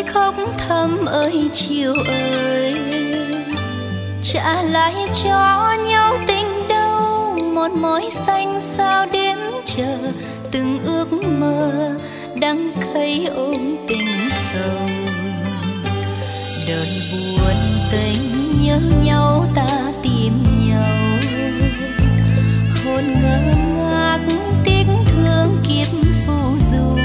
khóc thầm ơi chiều ơi, trả lại cho nhau tình đâu một mối xanh sao đêm chờ từng ước mơ đắng cay ôm tình sầu. Đời buồn tình nhớ nhau ta tìm nhau, hồn ngơ ngác tiếc thương kiếp phù du.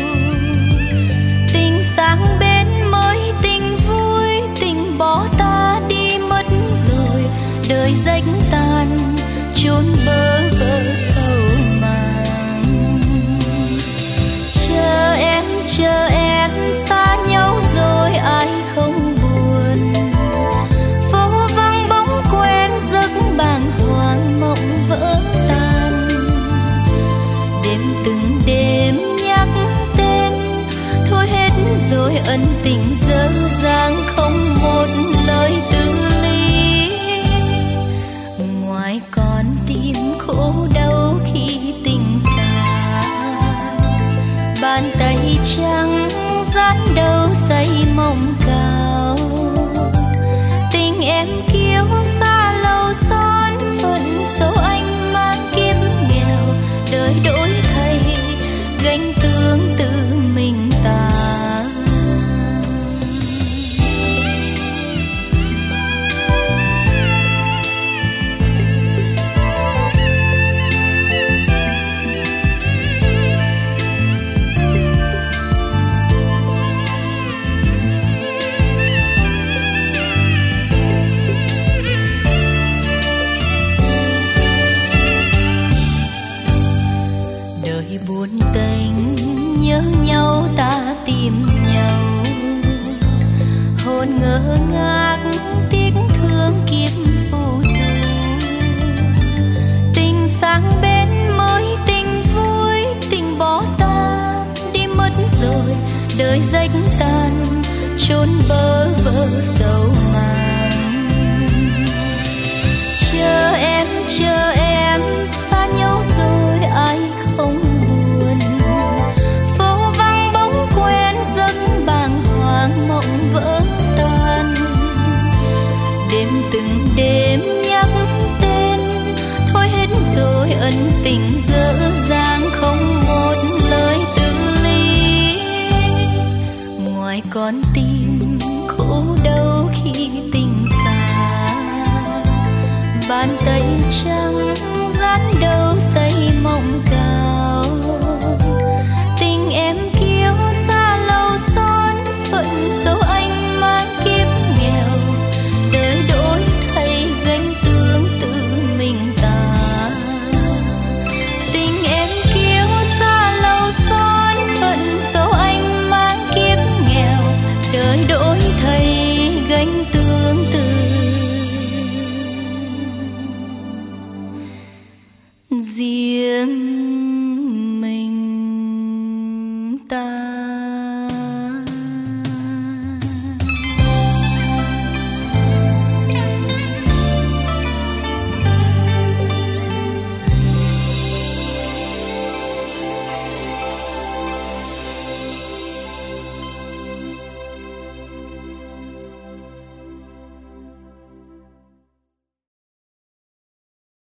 Tình sáng bên mới tình vui, tình bỏ ta đi mất rồi. Đời rách tan chốn bơ vơ sầu màng. Chờ em xa nhau rồi ai không buồn. Phố vắng bóng quen giấc bàng hoàng mộng vỡ tan. Đêm từng đêm nhắc tên thôi hết rồi ân tình dở dang không một lời từ ly. Ngoài con tim khổ đau khi tình xa, bàn tay trắng dán đâu say mộng cao. Tình em kiêu xa lâu son phận số anh mang kiếp nghèo. Đời đổi thay gánh tương tự mình ta. Đời buồn tình nhớ nhau ta tìm nhau, hồn ngơ ngác tiếc thương kiếp phù du. Tình sáng bên mới tình vui, tình bỏ ta đi mất rồi. Đời rách tan chốn bơ vơ sầu màng. Chờ em xa nhau rồi ai không buồn. Phố vắng bóng quen giấc bàng hoàng mộng vỡ tan. Đêm từng đêm nhắc tên thôi hết rồi ân tình dở dang không một lời từ ly. Ngoài con tim khổ đau khi tình xa, bàn tay trắng dán đâu say mộng cao. Tình em kiêu xa lâu son phận số anh mang kiếp nghèo. Đời đổi thay gánh tương tự mình ta. Tình em kiêu xa lâu son phận số anh mang kiếp nghèo. Đời đổi thay gánh tương tự riêng